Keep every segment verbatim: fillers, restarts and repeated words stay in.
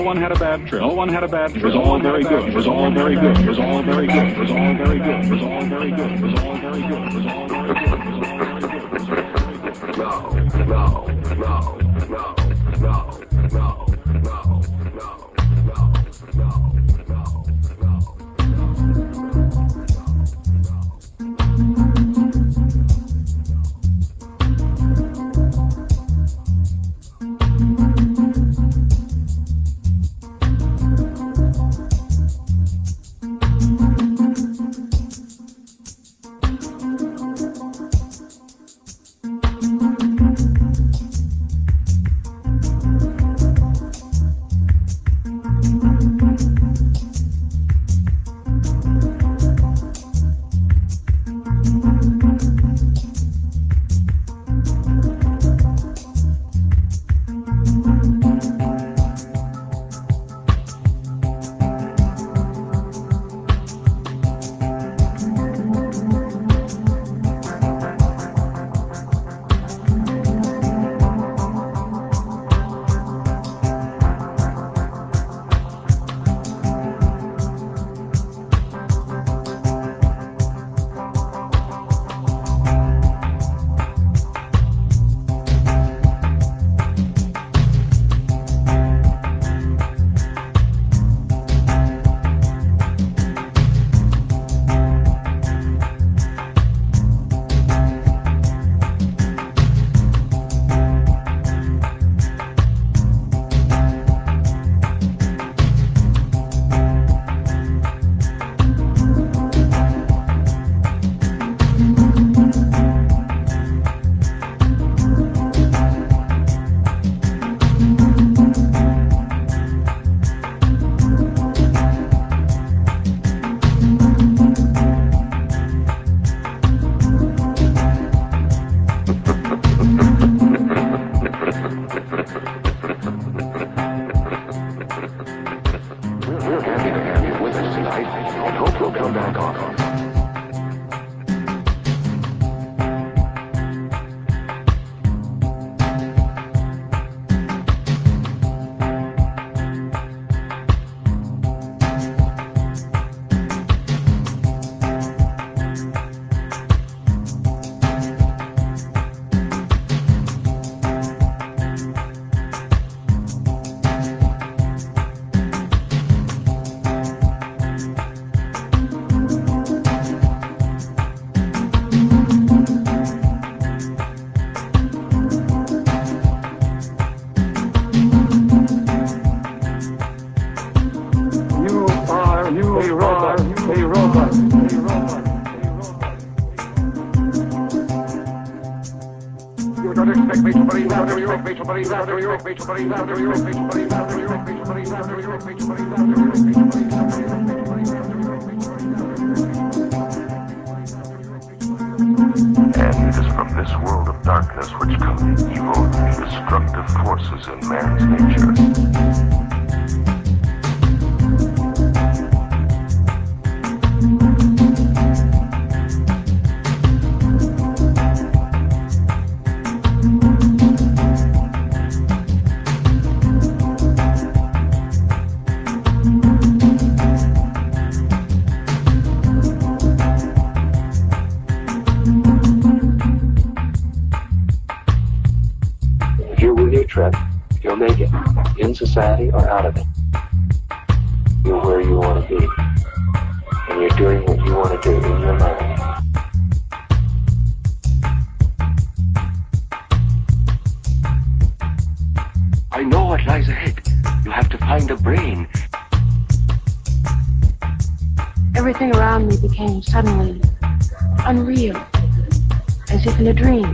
No one had a bad trip. No one had a bad trip. It was all very good. It was all very good. It was all very good. It was all very good. It was all very good. It was all very good. It was all very good. It was all very good. It was all very good. No, no, no, no, no, no, no, no, no, no, no. Society or out of it. You're where you want to be, and you're doing what you want to do in your mind. I know what lies ahead. You have to find a brain. Everything around me became suddenly unreal, as if in a dream.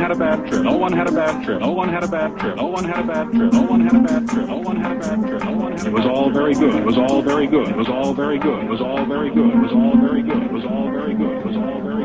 had a bad trip. No one had a bad trip. No one had a bad trip. No one had a bad trip. No one had a bad trip. No one had a bad trip. No one had a bad trip. It was all very good. It was all very good. It was all very good. It was all very good. It was all very good. It was all very good. It was all very